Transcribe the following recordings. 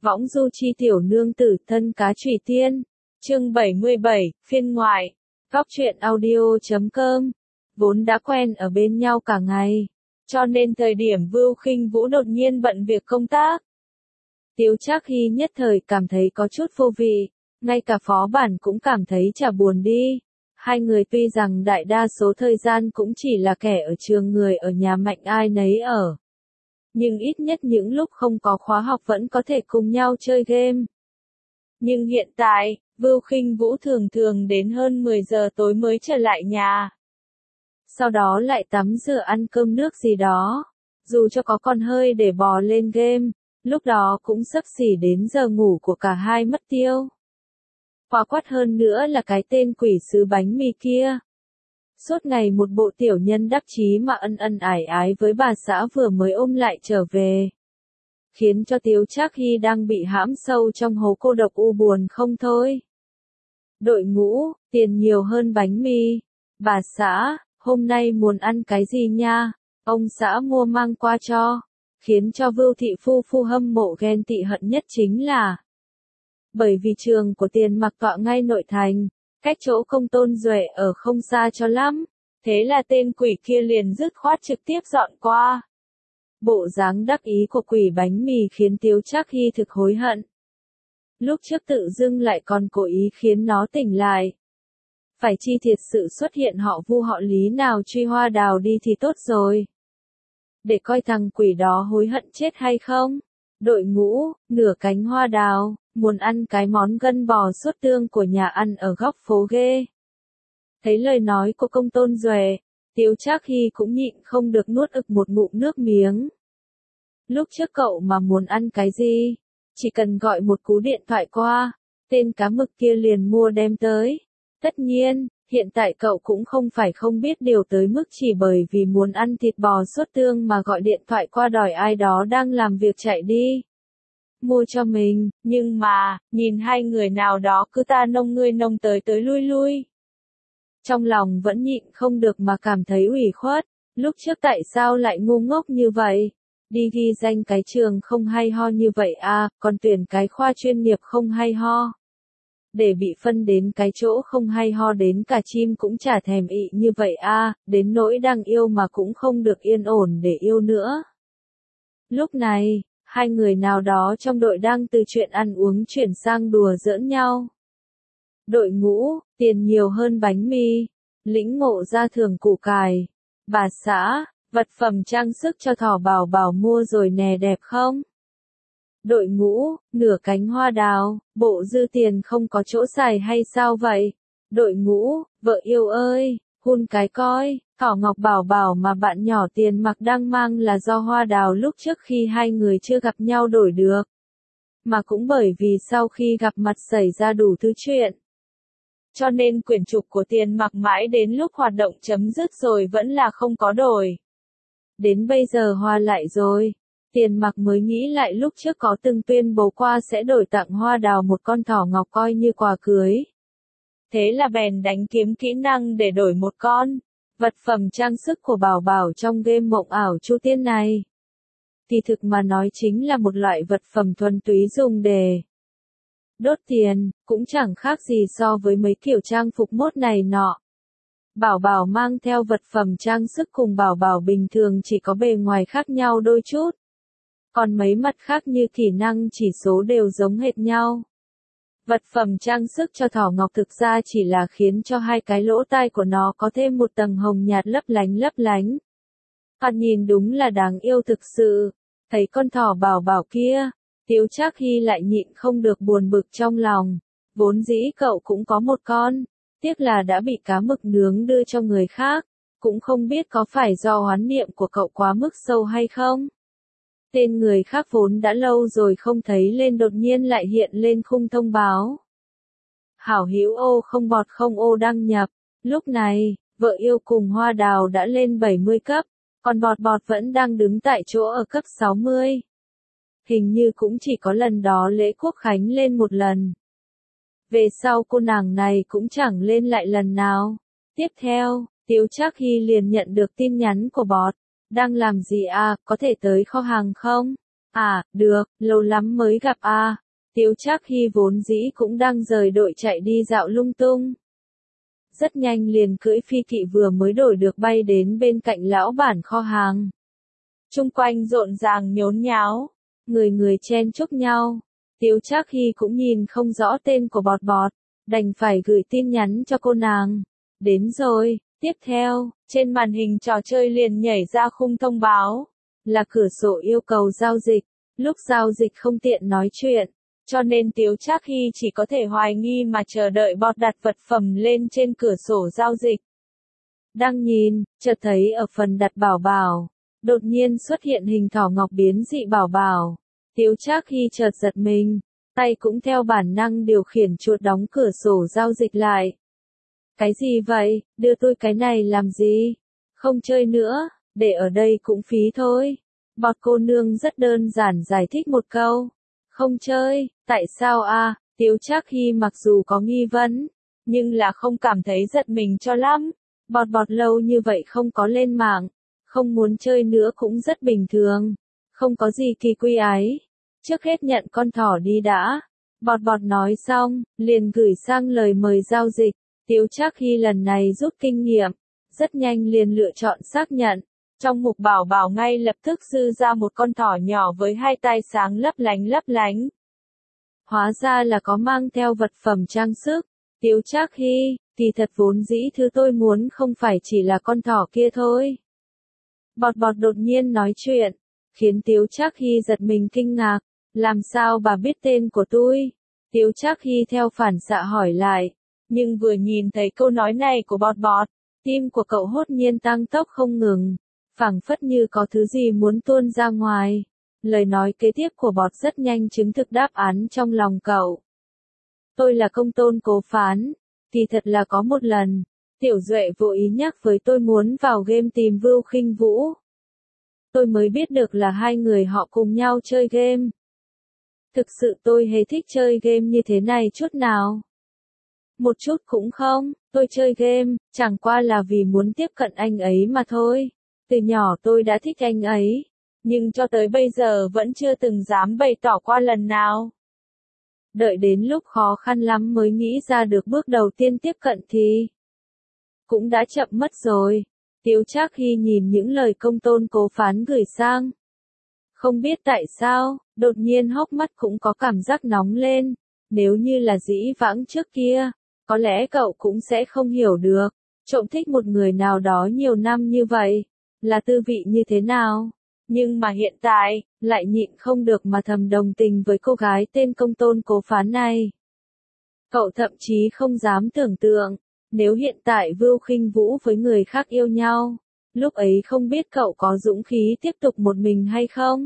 Võng du chi tiểu nương tử thân cá trùy tiên. Chương 77, phiên ngoại. Góc truyện audio.com. Vốn đã quen ở bên nhau cả ngày, cho nên thời điểm Vưu Khinh Vũ đột nhiên bận việc công tác, Tiếu Trác Hy nhất thời cảm thấy có chút vô vị, ngay cả phó bản cũng cảm thấy chả buồn đi. Hai người tuy rằng đại đa số thời gian cũng chỉ là kẻ ở trường người ở nhà mạnh ai nấy ở, nhưng ít nhất những lúc không có khóa học vẫn có thể cùng nhau chơi game. Nhưng hiện tại, Vưu Khinh Vũ thường thường đến hơn 10 giờ tối mới trở lại nhà. Sau đó lại tắm rửa ăn cơm nước gì đó, dù cho có con hơi để bò lên game, lúc đó cũng xấp xỉ đến giờ ngủ của cả hai mất tiêu. Quá quát hơn nữa là cái tên quỷ sứ bánh mì kia. Suốt ngày một bộ tiểu nhân đắc chí mà ân ân ải ái với bà xã vừa mới ôm lại trở về, khiến cho Tiếu Trác Hy đang bị hãm sâu trong hố cô độc u buồn không thôi. Đội ngũ, tiền nhiều hơn bánh mì. Bà xã, hôm nay muốn ăn cái gì nha? Ông xã mua mang qua cho. Khiến cho Vưu thị phu phu hâm mộ ghen tị hận nhất chính là, bởi vì trường của Tiền Mặc tọa ngay nội thành, cách chỗ Công Tôn Duệ ở không xa cho lắm, thế là tên quỷ kia liền dứt khoát trực tiếp dọn qua. Bộ dáng đắc ý của quỷ bánh mì khiến Tiếu Trác Hy thực hối hận. Lúc trước tự dưng lại còn cố ý khiến nó tỉnh lại. Phải chi thiệt sự xuất hiện họ Vu họ Lý nào truy Hoa Đào đi thì tốt rồi. Để coi thằng quỷ đó hối hận chết hay không. Đội ngũ, nửa cánh hoa đào, muốn ăn cái món gân bò sốt tương của nhà ăn ở góc phố ghê. Thấy lời nói của Công Tôn Duệ, Tiếu Trác Hy cũng nhịn không được nuốt ực một ngụm nước miếng. Lúc trước cậu mà muốn ăn cái gì, chỉ cần gọi một cú điện thoại qua, tên cá mực kia liền mua đem tới. Tất nhiên, hiện tại cậu cũng không phải không biết điều tới mức chỉ bởi vì muốn ăn thịt bò sốt tương mà gọi điện thoại qua đòi ai đó đang làm việc chạy đi mua cho mình, nhưng mà, nhìn hai người nào đó cứ ta nông ngươi nông tới tới lui lui. Trong lòng vẫn nhịn không được mà cảm thấy ủy khuất, lúc trước tại sao lại ngu ngốc như vậy? Đi ghi danh cái trường không hay ho như vậy à, còn tuyển cái khoa chuyên nghiệp không hay ho. Để bị phân đến cái chỗ không hay ho đến cả chim cũng chả thèm ị như vậy à, đến nỗi đang yêu mà cũng không được yên ổn để yêu nữa. Lúc này, hai người nào đó trong đội đang từ chuyện ăn uống chuyển sang đùa giỡn nhau. Đội ngũ, tiền nhiều hơn bánh mì, lĩnh ngộ ra thưởng củ cải. Bà xã, vật phẩm trang sức cho thỏ bảo bảo mua rồi nè đẹp không? Đội ngũ, nửa cánh hoa đào, bộ dư tiền không có chỗ xài hay sao vậy? Đội ngũ, vợ yêu ơi, hun cái coi, thỏ ngọc bảo bảo mà bạn nhỏ Tiền Mặc đang mang là do hoa đào lúc trước khi hai người chưa gặp nhau đổi được. Mà cũng bởi vì sau khi gặp mặt xảy ra đủ thứ chuyện, cho nên quyển trục của Tiền Mặc mãi đến lúc hoạt động chấm dứt rồi vẫn là không có đổi. Đến bây giờ hoa lại rồi. Tiền Mặc mới nghĩ lại lúc trước có từng tuyên bố qua sẽ đổi tặng hoa đào một con thỏ ngọc coi như quà cưới. Thế là bèn đánh kiếm kỹ năng để đổi một con vật phẩm trang sức của bảo bảo trong game mộng ảo Chu Tiên này. Thì thực mà nói chính là một loại vật phẩm thuần túy dùng để đốt tiền, cũng chẳng khác gì so với mấy kiểu trang phục mốt này nọ. Bảo bảo mang theo vật phẩm trang sức cùng bảo bảo bình thường chỉ có bề ngoài khác nhau đôi chút. Còn mấy mặt khác như kỹ năng chỉ số đều giống hệt nhau. Vật phẩm trang sức cho thỏ ngọc thực ra chỉ là khiến cho hai cái lỗ tai của nó có thêm một tầng hồng nhạt lấp lánh lấp lánh. Thoạt nhìn đúng là đáng yêu thực sự. Thấy con thỏ bảo bảo kia, Tiếu Trác Hy lại nhịn không được buồn bực trong lòng. Vốn dĩ cậu cũng có một con, tiếc là đã bị cá mực nướng đưa cho người khác. Cũng không biết có phải do oán niệm của cậu quá mức sâu hay không? Tên người khác vốn đã lâu rồi không thấy lên đột nhiên lại hiện lên khung thông báo. Hảo hữu ô không bọt không ô đăng nhập. Lúc này, vợ yêu cùng hoa đào đã lên 70 cấp, còn bọt bọt vẫn đang đứng tại chỗ ở cấp 60. Hình như cũng chỉ có lần đó lễ quốc khánh lên một lần. Về sau cô nàng này cũng chẳng lên lại lần nào. Tiếp theo, Tiếu Trác Hy liền nhận được tin nhắn của bọt. Đang làm gì à, có thể tới kho hàng không? À, được, lâu lắm mới gặp à. Tiếu Trác Hy vốn dĩ cũng đang rời đội chạy đi dạo lung tung. Rất nhanh liền cưỡi phi kỵ vừa mới đổi được bay đến bên cạnh lão bản kho hàng. Chung quanh rộn ràng nhốn nháo, người người chen chúc nhau. Tiếu Trác Hy cũng nhìn không rõ tên của bọt bọt, đành phải gửi tin nhắn cho cô nàng. Đến rồi, tiếp theo, trên màn hình trò chơi liền nhảy ra khung thông báo, là cửa sổ yêu cầu giao dịch. Lúc giao dịch không tiện nói chuyện, cho nên Tiếu Trác Hy chỉ có thể hoài nghi mà chờ đợi bọt đặt vật phẩm lên trên cửa sổ giao dịch. Đang nhìn, chợt thấy ở phần đặt bảo bảo, đột nhiên xuất hiện hình thỏ ngọc biến dị bảo bảo. Tiếu Trác Hy chợt giật mình, tay cũng theo bản năng điều khiển chuột đóng cửa sổ giao dịch lại. Cái gì vậy, đưa tôi cái này làm gì? Không chơi nữa, để ở đây cũng phí thôi. Bọt cô nương rất đơn giản giải thích một câu. Không chơi, tại sao à? Tiếu Trác Hy mặc dù có nghi vấn, nhưng là không cảm thấy giật mình cho lắm. Bọt bọt lâu như vậy không có lên mạng, không muốn chơi nữa cũng rất bình thường. Không có gì kỳ quy ái. Trước hết nhận con thỏ đi đã. Bọt bọt nói xong, liền gửi sang lời mời giao dịch. Tiếu Trác Hy lần này rút kinh nghiệm, rất nhanh liền lựa chọn xác nhận. Trong mục bảo bảo ngay lập tức dư ra một con thỏ nhỏ với hai tai sáng lấp lánh lấp lánh. Hóa ra là có mang theo vật phẩm trang sức. Tiếu Trác Hy, thì thật vốn dĩ thứ tôi muốn không phải chỉ là con thỏ kia thôi. Bọt bọt đột nhiên nói chuyện, khiến Tiếu Trác Hy giật mình kinh ngạc. Làm sao bà biết tên của tôi? Tiếu Trác Hy theo phản xạ hỏi lại, nhưng vừa nhìn thấy câu nói này của bọt bọt, tim của cậu hốt nhiên tăng tốc không ngừng, phảng phất như có thứ gì muốn tuôn ra ngoài. Lời nói kế tiếp của bọt rất nhanh chứng thực đáp án trong lòng cậu. Tôi là công tôn cố phán, thì thật là có một lần, Tiểu Duệ vô ý nhắc với tôi muốn vào game tìm Vưu Khinh Vũ. Tôi mới biết được là hai người họ cùng nhau chơi game. Thực sự tôi hề thích chơi game như thế này chút nào. Một chút cũng không, tôi chơi game, chẳng qua là vì muốn tiếp cận anh ấy mà thôi. Từ nhỏ tôi đã thích anh ấy, nhưng cho tới bây giờ vẫn chưa từng dám bày tỏ qua lần nào. Đợi đến lúc khó khăn lắm mới nghĩ ra được bước đầu tiên tiếp cận thì cũng đã chậm mất rồi. Tiếu Trác Hy nhìn những lời công tôn cố phán gửi sang. Không biết tại sao, đột nhiên hốc mắt cũng có cảm giác nóng lên. Nếu như là dĩ vãng trước kia, có lẽ cậu cũng sẽ không hiểu được, trộm thích một người nào đó nhiều năm như vậy, là tư vị như thế nào. Nhưng mà hiện tại, lại nhịn không được mà thầm đồng tình với cô gái tên công tôn cố phán này. Cậu thậm chí không dám tưởng tượng, nếu hiện tại Vưu Khinh Vũ với người khác yêu nhau, lúc ấy không biết cậu có dũng khí tiếp tục một mình hay không?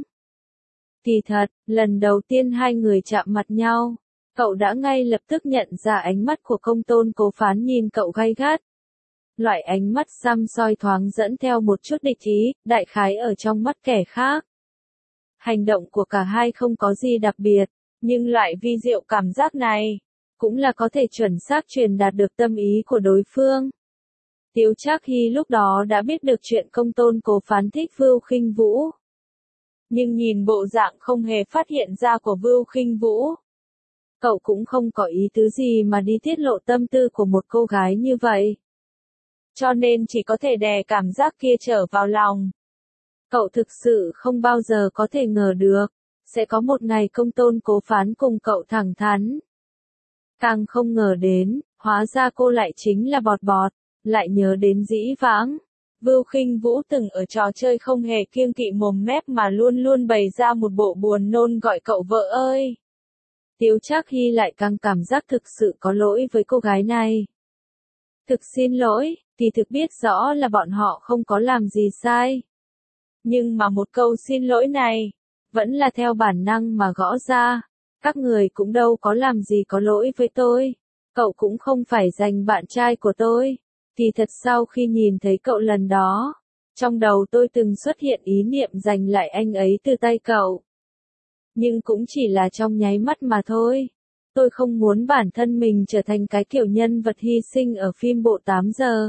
Kỳ thật, lần đầu tiên hai người chạm mặt nhau, cậu đã ngay lập tức nhận ra ánh mắt của công tôn cố phán nhìn cậu gay gắt. Loại ánh mắt săm soi thoáng dẫn theo một chút địch ý, đại khái ở trong mắt kẻ khác. Hành động của cả hai không có gì đặc biệt, nhưng loại vi diệu cảm giác này, cũng là có thể chuẩn xác truyền đạt được tâm ý của đối phương. Tiếu Trác Hy lúc đó đã biết được chuyện công tôn cố phán thích Vưu Khinh Vũ. Nhưng nhìn bộ dạng không hề phát hiện ra của Vưu Khinh Vũ, cậu cũng không có ý tứ gì mà đi tiết lộ tâm tư của một cô gái như vậy. Cho nên chỉ có thể đè cảm giác kia trở vào lòng. Cậu thực sự không bao giờ có thể ngờ được, sẽ có một ngày công tôn cố phán cùng cậu thẳng thắn. Càng không ngờ đến, hóa ra cô lại chính là bọt bọt, lại nhớ đến dĩ vãng. Vưu Khinh Vũ từng ở trò chơi không hề kiêng kỵ mồm mép mà luôn luôn bày ra một bộ buồn nôn gọi cậu vợ ơi. Tiếu Trác Hy lại càng cảm giác thực sự có lỗi với cô gái này. Thực xin lỗi, thì thực biết rõ là bọn họ không có làm gì sai. Nhưng mà một câu xin lỗi này, vẫn là theo bản năng mà gõ ra. Các người cũng đâu có làm gì có lỗi với tôi. Cậu cũng không phải giành bạn trai của tôi. Thì thật sau khi nhìn thấy cậu lần đó, trong đầu tôi từng xuất hiện ý niệm giành lại anh ấy từ tay cậu. Nhưng cũng chỉ là trong nháy mắt mà thôi. Tôi không muốn bản thân mình trở thành cái kiểu nhân vật hy sinh ở phim bộ 8 giờ.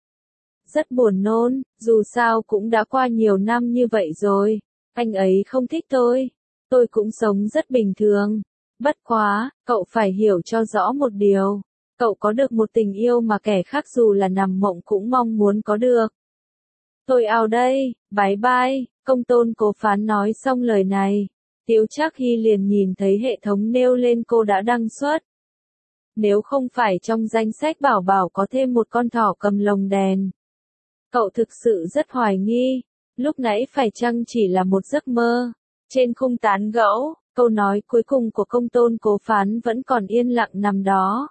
Rất buồn nôn, dù sao cũng đã qua nhiều năm như vậy rồi. Anh ấy không thích tôi, tôi cũng sống rất bình thường. Bất quá, cậu phải hiểu cho rõ một điều. Cậu có được một tình yêu mà kẻ khác dù là nằm mộng cũng mong muốn có được. Tôi out đây, bye bye, công tôn cố phán nói xong lời này. Tiếu Trác Hy liền nhìn thấy hệ thống nêu lên cô đã đăng xuất. Nếu không phải trong danh sách bảo bảo có thêm một con thỏ cầm lồng đèn. Cậu thực sự rất hoài nghi, lúc nãy phải chăng chỉ là một giấc mơ. Trên khung tán gẫu, câu nói cuối cùng của công tôn cố phán vẫn còn yên lặng nằm đó.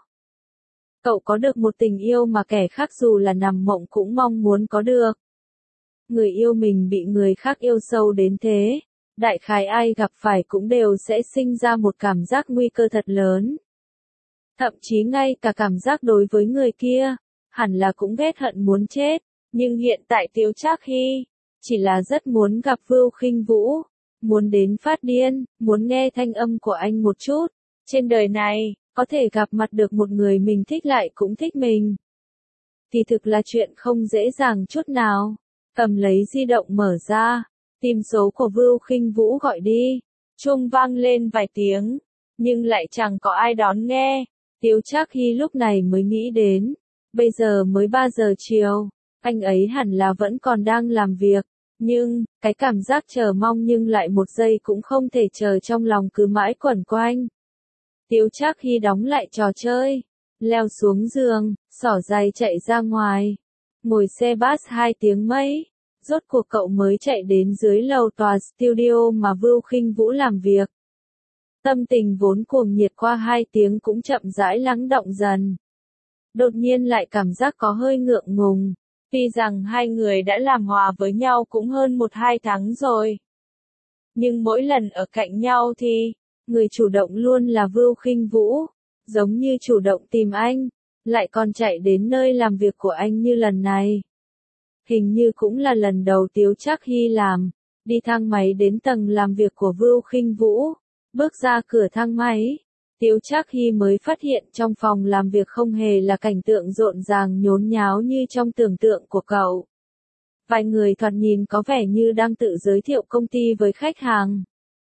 Cậu có được một tình yêu mà kẻ khác dù là nằm mộng cũng mong muốn có được. Người yêu mình bị người khác yêu sâu đến thế, đại khái ai gặp phải cũng đều sẽ sinh ra một cảm giác nguy cơ thật lớn. Thậm chí ngay cả cảm giác đối với người kia, hẳn là cũng ghét hận muốn chết, nhưng hiện tại Tiếu Trác Hy, chỉ là rất muốn gặp Vưu Khinh Vũ, muốn đến phát điên, muốn nghe thanh âm của anh một chút. Trên đời này, có thể gặp mặt được một người mình thích lại cũng thích mình. Thì thực là chuyện không dễ dàng chút nào. Cầm lấy di động mở ra, tìm số của Vưu Khinh Vũ gọi đi. Chuông vang lên vài tiếng, nhưng lại chẳng có ai đón nghe. Tiếu Trác Hy lúc này mới nghĩ đến, bây giờ mới 3 giờ chiều, anh ấy hẳn là vẫn còn đang làm việc, nhưng, cái cảm giác chờ mong nhưng lại một giây cũng không thể chờ trong lòng cứ mãi quẩn quanh. Tiếu Trác Hy đóng lại trò chơi, leo xuống giường, xỏ giày chạy ra ngoài, ngồi xe bus 2 tiếng mấy, rốt cuộc cậu mới chạy đến dưới lầu tòa studio mà Vưu Khinh Vũ làm việc. Tâm tình vốn cuồng nhiệt qua 2 tiếng cũng chậm rãi lắng động dần. Đột nhiên lại cảm giác có hơi ngượng ngùng, tuy rằng hai người đã làm hòa với nhau cũng hơn 1-2 tháng rồi. Nhưng mỗi lần ở cạnh nhau thì, người chủ động luôn là Vưu Khinh Vũ, giống như chủ động tìm anh, lại còn chạy đến nơi làm việc của anh như lần này. Hình như cũng là lần đầu Tiếu Trác Hy làm, đi thang máy đến tầng làm việc của Vưu Khinh Vũ, bước ra cửa thang máy. Tiếu Trác Hy mới phát hiện trong phòng làm việc không hề là cảnh tượng rộn ràng nhốn nháo như trong tưởng tượng của cậu. Vài người thoạt nhìn có vẻ như đang tự giới thiệu công ty với khách hàng.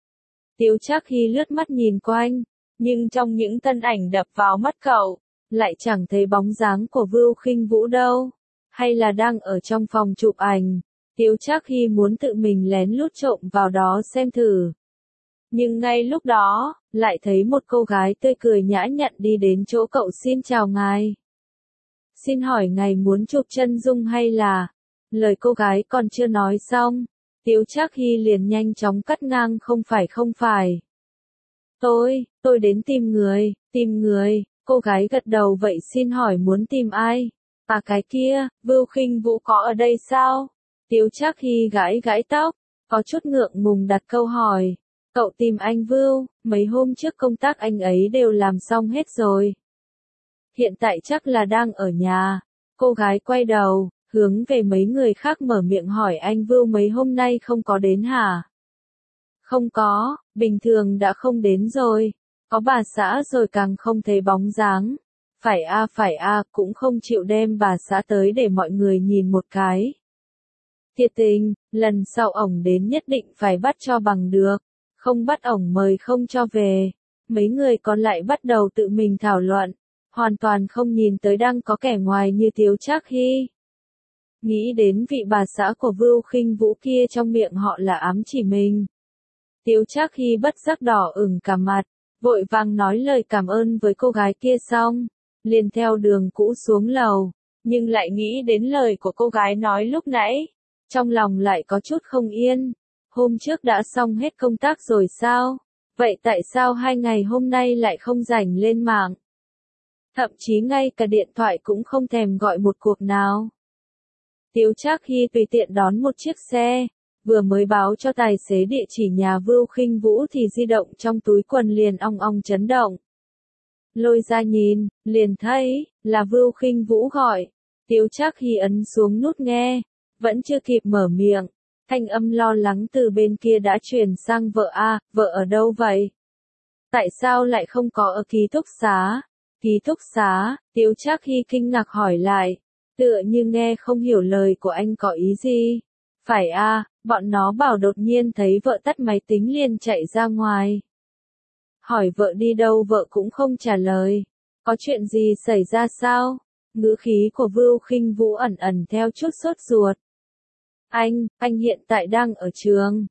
Tiếu Trác Hy lướt mắt nhìn quanh, nhưng trong những thân ảnh đập vào mắt cậu, lại chẳng thấy bóng dáng của Vưu Khinh Vũ đâu. Hay là đang ở trong phòng chụp ảnh, Tiếu Trác Hy muốn tự mình lén lút trộm vào đó xem thử. Nhưng ngay lúc đó, lại thấy một cô gái tươi cười nhã nhặn đi đến chỗ cậu. Xin chào ngài. Xin hỏi ngài muốn chụp chân dung hay là... Lời cô gái còn chưa nói xong, Tiếu Trác Hy liền nhanh chóng cắt ngang không phải. Tôi đến tìm người, cô gái gật đầu vậy xin hỏi muốn tìm ai? À cái kia, Vưu Khinh Vũ có ở đây sao? Tiếu Trác Hy gãi tóc, có chút ngượng ngùng đặt câu hỏi. Cậu tìm anh Vưu, mấy hôm trước công tác anh ấy đều làm xong hết rồi. Hiện tại chắc là đang ở nhà. Cô gái quay đầu, hướng về mấy người khác mở miệng hỏi anh Vưu mấy hôm nay không có đến hả? Không có, bình thường đã không đến rồi. Có bà xã rồi càng không thấy bóng dáng. Phải a, cũng không chịu đem bà xã tới để mọi người nhìn một cái. Thiệt tình, lần sau ổng đến nhất định phải bắt cho bằng được. Không bắt ổng mời không cho về. Mấy người còn lại bắt đầu tự mình thảo luận, hoàn toàn không nhìn tới đang có kẻ ngoài như Tiếu Trác Hy. Nghĩ đến vị bà xã của Vưu Khinh Vũ kia trong miệng họ là ám chỉ mình. Tiếu Trác Hy bất giác đỏ ửng cả mặt, vội vàng nói lời cảm ơn với cô gái kia xong, liền theo đường cũ xuống lầu, nhưng lại nghĩ đến lời của cô gái nói lúc nãy, trong lòng lại có chút không yên. Hôm trước đã xong hết công tác rồi sao? Vậy tại sao 2 ngày hôm nay lại không rảnh lên mạng? Thậm chí ngay cả điện thoại cũng không thèm gọi một cuộc nào. Tiếu Trác Hy tùy tiện đón một chiếc xe, vừa mới báo cho tài xế địa chỉ nhà Vưu Khinh Vũ thì di động trong túi quần liền ong ong chấn động. Lôi ra nhìn, liền thấy, là Vưu Khinh Vũ gọi. Tiếu Trác Hy ấn xuống nút nghe, vẫn chưa kịp mở miệng. Thanh âm lo lắng từ bên kia đã truyền sang vợ vợ ở đâu vậy? Tại sao lại không có ở ký túc xá? Ký túc xá, Tiếu Trác Hy kinh ngạc hỏi lại, tựa như nghe không hiểu lời của anh có ý gì. Phải à, bọn nó bảo đột nhiên thấy vợ tắt máy tính liền chạy ra ngoài. Hỏi vợ đi đâu vợ cũng không trả lời. Có chuyện gì xảy ra sao? Ngữ khí của Vưu Khinh Vũ ẩn ẩn theo chút sốt ruột. Anh hiện tại đang ở trường.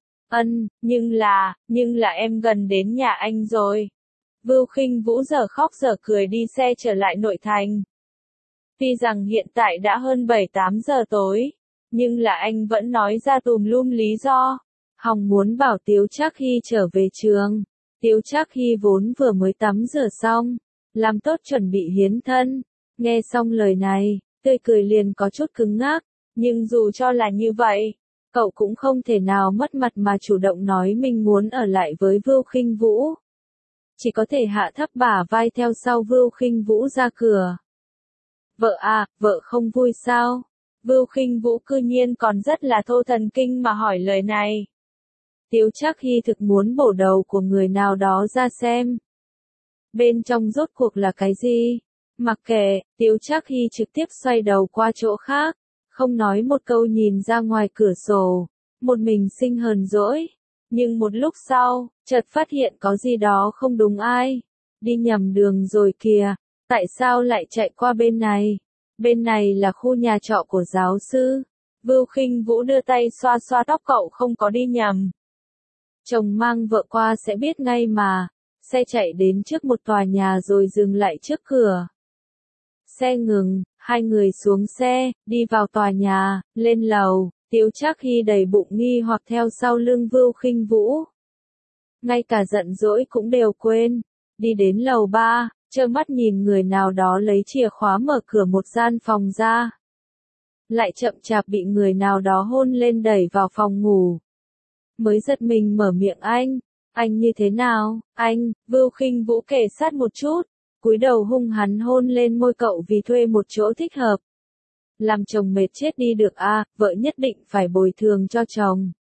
Nhưng là em gần đến nhà anh rồi. Vưu Khinh Vũ giờ khóc giờ cười đi xe trở lại nội thành. Tuy rằng hiện tại đã hơn 7-8 giờ tối, nhưng là anh vẫn nói ra tùm lum lý do. Hòng muốn bảo Tiếu Trác Hy trở về trường. Tiếu Trác Hy vốn vừa mới tắm rửa xong, làm tốt chuẩn bị hiến thân. Nghe xong lời này, tươi cười liền có chút cứng ngắc, nhưng dù cho là như vậy, cậu cũng không thể nào mất mặt mà chủ động nói mình muốn ở lại với Vưu Khinh Vũ. Chỉ có thể hạ thấp bả vai theo sau Vưu Khinh Vũ ra cửa. Vợ à, vợ không vui sao? Vưu Khinh Vũ cư nhiên còn rất là thô thần kinh mà hỏi lời này. Tiếu Trác Hy thực muốn bổ đầu của người nào đó ra xem. Bên trong rốt cuộc là cái gì? Mặc kệ, Tiếu Trác Hy trực tiếp xoay đầu qua chỗ khác, không nói một câu nhìn ra ngoài cửa sổ, một mình sinh hờn dỗi. Nhưng một lúc sau, chợt phát hiện có gì đó không đúng ai. Đi nhầm đường rồi kìa, tại sao lại chạy qua bên này? Bên này là khu nhà trọ của giáo sư. Vưu Khinh Vũ đưa tay xoa xoa tóc cậu không có đi nhầm. Chồng mang vợ qua sẽ biết ngay mà. Xe chạy đến trước một tòa nhà rồi dừng lại trước cửa. Xe ngừng, hai người xuống xe, đi vào tòa nhà, lên lầu. Tiếu Trác Hy đầy bụng nghi hoặc theo sau lưng Vưu Khinh Vũ. Ngay cả giận dỗi cũng đều quên. Đi đến lầu 3, trơ mắt nhìn người nào đó lấy chìa khóa mở cửa một gian phòng ra. Lại chậm chạp bị người nào đó hôn lên đẩy vào phòng ngủ. Mới giật mình mở miệng anh như thế nào, anh, Vưu Khinh Vũ kề sát một chút, cúi đầu hung hắn hôn lên môi cậu vì thuê một chỗ thích hợp. Làm chồng mệt chết đi được à, vợ nhất định phải bồi thường cho chồng.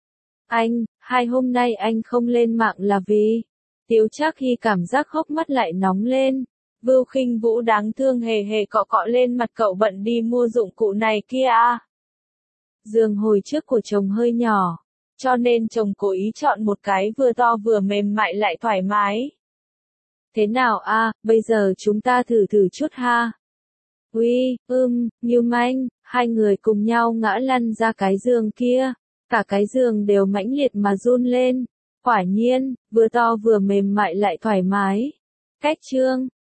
Hai hôm nay anh không lên mạng là vì... Tiếu Trác Hy cảm giác hốc mắt lại nóng lên. Vưu Khinh Vũ đáng thương hề hề cọ cọ lên mặt cậu bận đi mua dụng cụ này kia à. Giường hồi trước của chồng hơi nhỏ, cho nên chồng cố ý chọn một cái vừa to vừa mềm mại lại thoải mái. Thế nào à, bây giờ chúng ta thử chút ha. Như manh, hai người cùng nhau ngã lăn ra cái giường kia. Cả cái giường đều mãnh liệt mà run lên. Quả nhiên, vừa to vừa mềm mại lại thoải mái. Cách chương